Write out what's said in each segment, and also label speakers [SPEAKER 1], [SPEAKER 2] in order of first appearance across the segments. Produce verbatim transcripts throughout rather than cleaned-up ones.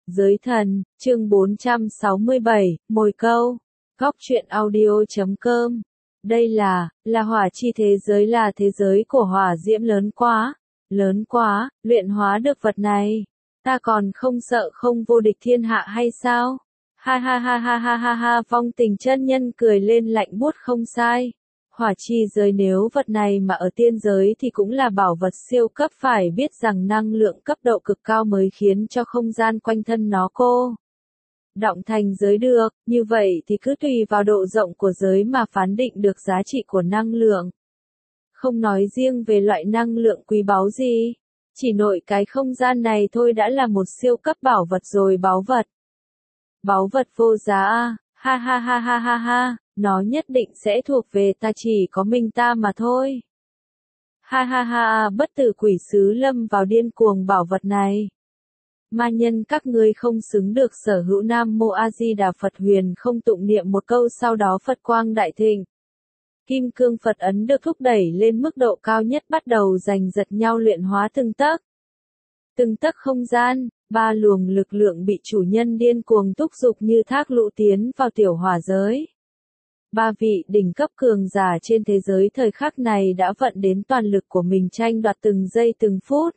[SPEAKER 1] Giới thần, chương bốn trăm sáu mươi bảy, mồi câu. Góc truyện audio chấm com. Đây là, là hỏa chi thế giới, là thế giới của hỏa diễm lớn quá, lớn quá, luyện hóa được vật này. Ta còn không sợ không vô địch thiên hạ hay sao? Ha ha ha ha ha ha ha, Vong Tình chân nhân cười lên lạnh buốt không sai. Hỏa chi giới nếu vật này mà ở tiên giới thì cũng là bảo vật siêu cấp, phải biết rằng năng lượng cấp độ cực cao mới khiến cho không gian quanh thân nó cô động thành giới được, như vậy thì cứ tùy vào độ rộng của giới mà phán định được giá trị của năng lượng. Không nói riêng về loại năng lượng quý báu gì, chỉ nội cái không gian này thôi đã là một siêu cấp bảo vật rồi. Báu vật, báu vật vô giá à, ha ha ha ha ha ha. Nó nhất định sẽ thuộc về ta, chỉ có mình ta mà thôi. Ha ha ha, bất tử quỷ sứ lâm vào điên cuồng bảo vật này. Ma nhân các ngươi không xứng được sở hữu. Nam Mô A Di Đà Phật. Huyền không tụng niệm một câu, sau đó Phật quang đại thịnh. Kim cương Phật ấn được thúc đẩy lên mức độ cao nhất, bắt đầu giành giật nhau luyện hóa từng tấc. Từng tấc không gian, ba luồng lực lượng bị chủ nhân điên cuồng thúc giục như thác lũ tiến vào tiểu hỏa giới. Ba vị đỉnh cấp cường giả trên thế giới thời khắc này đã vận đến toàn lực của mình tranh đoạt từng giây từng phút.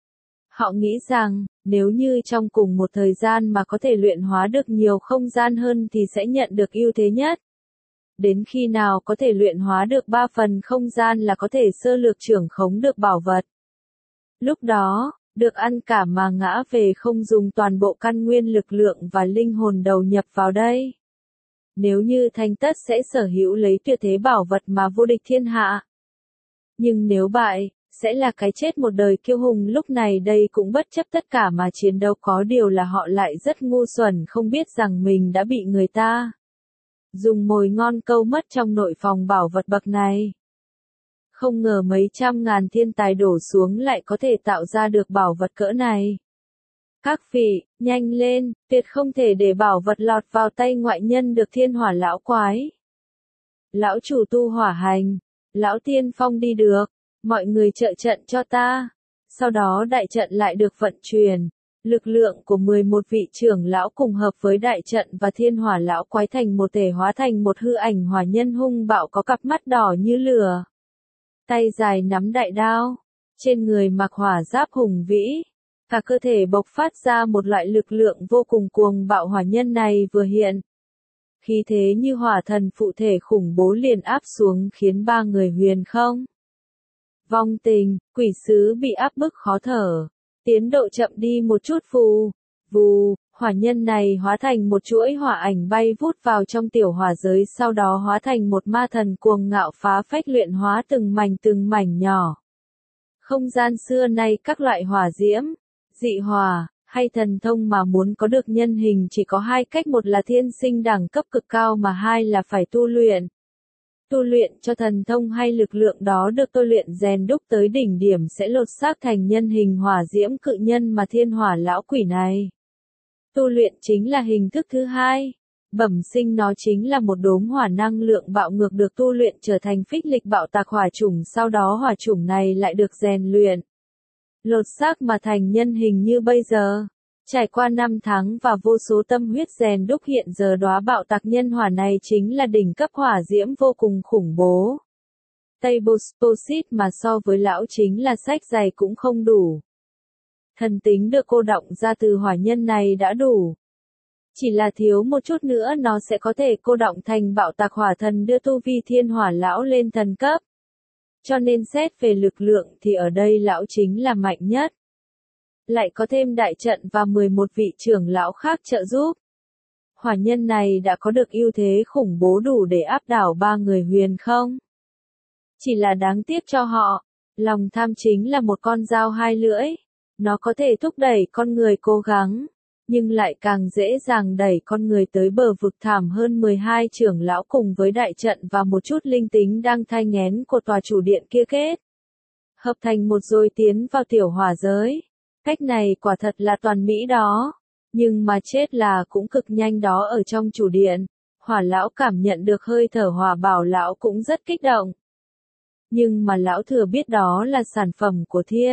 [SPEAKER 1] Họ nghĩ rằng, nếu như trong cùng một thời gian mà có thể luyện hóa được nhiều không gian hơn thì sẽ nhận được ưu thế nhất. Đến khi nào có thể luyện hóa được ba phần không gian là có thể sơ lược trưởng khống được bảo vật. Lúc đó, được ăn cả mà ngã về, không dùng toàn bộ căn nguyên lực lượng và linh hồn đầu nhập vào đây. Nếu như thành tất sẽ sở hữu lấy tuyệt thế bảo vật mà vô địch thiên hạ. Nhưng nếu bại, sẽ là cái chết một đời kiêu hùng. Lúc này đây cũng bất chấp tất cả mà chiến đấu, có điều là họ lại rất ngu xuẩn, không biết rằng mình đã bị người ta dùng mồi ngon câu mất trong nội phòng bảo vật bậc này. Không ngờ mấy trăm ngàn thiên tài đổ xuống lại có thể tạo ra được bảo vật cỡ này. Các vị, nhanh lên, tuyệt không thể để bảo vật lọt vào tay ngoại nhân được. Thiên hỏa lão quái, lão chủ tu hỏa hành, lão tiên phong đi được, mọi người trợ trận cho ta. Sau đó đại trận lại được vận chuyển, lực lượng của mười một vị trưởng lão cùng hợp với đại trận và thiên hỏa lão quái thành một thể, hóa thành một hư ảnh hỏa nhân hung bạo có cặp mắt đỏ như lửa, tay dài nắm đại đao, trên người mặc hỏa giáp hùng vĩ. Cả cơ thể bộc phát ra một loại lực lượng vô cùng cuồng bạo. Hỏa nhân này vừa hiện, khí thế như hỏa thần phụ thể khủng bố liền áp xuống, khiến ba người huyền không, Vong Tình, quỷ sứ bị áp bức khó thở, tiến độ chậm đi một chút. Phù, vù, hỏa nhân này hóa thành một chuỗi hỏa ảnh bay vút vào trong tiểu hỏa giới, sau đó hóa thành một ma thần cuồng ngạo phá phách luyện hóa từng mảnh từng mảnh nhỏ. Không gian xưa nay các loại hỏa diễm, dị hỏa, hay thần thông mà muốn có được nhân hình chỉ có hai cách, một là thiên sinh đẳng cấp cực cao, mà hai là phải tu luyện. Tu luyện cho thần thông hay lực lượng đó được tôi luyện rèn đúc tới đỉnh điểm sẽ lột xác thành nhân hình hỏa diễm cự nhân mà thiên hỏa lão quỷ này tu luyện chính là hình thức thứ hai. Bẩm sinh nó chính là một đốm hỏa năng lượng bạo ngược được tu luyện trở thành phích lịch bạo tạc hỏa chủng, sau đó hỏa chủng này lại được rèn luyện, lột xác mà thành nhân hình như bây giờ. Trải qua năm tháng và vô số tâm huyết rèn đúc, hiện giờ đóa bạo tạc nhân hỏa này chính là đỉnh cấp hỏa diễm vô cùng khủng bố. Tableposit mà so với lão chính là sách dày cũng không đủ. Thần tính được cô động ra từ hỏa nhân này đã đủ. Chỉ là thiếu một chút nữa nó sẽ có thể cô động thành bạo tạc hỏa thần, đưa tu vi thiên hỏa lão lên thần cấp. Cho nên xét về lực lượng thì ở đây lão chính là mạnh nhất. Lại có thêm đại trận và mười một vị trưởng lão khác trợ giúp. Hỏa nhân này đã có được ưu thế khủng bố đủ để áp đảo ba người huyền không. Chỉ là đáng tiếc cho họ, lòng tham chính là một con dao hai lưỡi. Nó có thể thúc đẩy con người cố gắng, nhưng lại càng dễ dàng đẩy con người tới bờ vực thảm hơn. mười hai trưởng lão cùng với đại trận và một chút linh tính đang thai nghén của tòa chủ điện kia kết hợp thành một rồi tiến vào tiểu hỏa giới. Cách này quả thật là toàn mỹ đó, nhưng mà chết là cũng cực nhanh đó. Ở trong chủ điện, hỏa lão cảm nhận được hơi thở hỏa bảo lão cũng rất kích động. Nhưng mà lão thừa biết đó là sản phẩm của thiên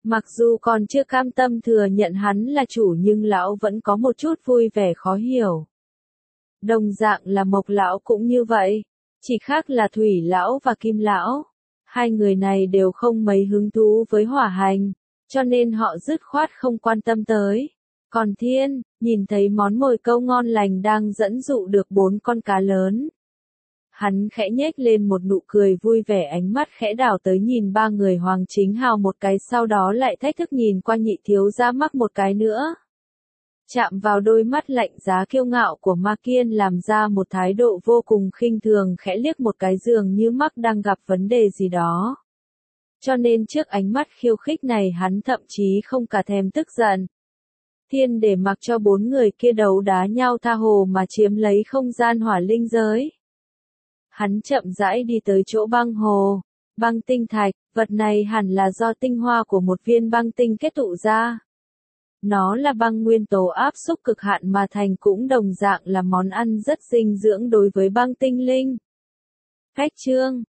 [SPEAKER 1] Mặc dù còn chưa cam tâm thừa nhận hắn là chủ nhưng lão vẫn có một chút vui vẻ khó hiểu. Đồng dạng là Mộc lão cũng như vậy, chỉ khác là Thủy lão và Kim lão. Hai người này đều không mấy hứng thú với hỏa hành, cho nên họ dứt khoát không quan tâm tới. Còn Thiên, nhìn thấy món mồi câu ngon lành đang dẫn dụ được bốn con cá lớn. Hắn khẽ nhếch lên một nụ cười vui vẻ, ánh mắt khẽ đảo tới nhìn ba người Hoàng Chính Hào một cái, sau đó lại thách thức nhìn qua Nhị thiếu gia Mắc một cái nữa. Chạm vào đôi mắt lạnh giá kiêu ngạo của Ma Kiên làm ra một thái độ vô cùng khinh thường, khẽ liếc một cái dường như Mắc đang gặp vấn đề gì đó. Cho nên trước ánh mắt khiêu khích này hắn thậm chí không cả thèm tức giận. Thiên để mặc cho bốn người kia đấu đá nhau tha hồ mà chiếm lấy không gian hỏa linh giới. Hắn chậm rãi đi tới chỗ băng hồ, băng tinh thạch, vật này hẳn là do tinh hoa của một viên băng tinh kết tụ ra. Nó là băng nguyên tố áp xúc cực hạn mà thành, cũng đồng dạng là món ăn rất dinh dưỡng đối với băng tinh linh. Khách chương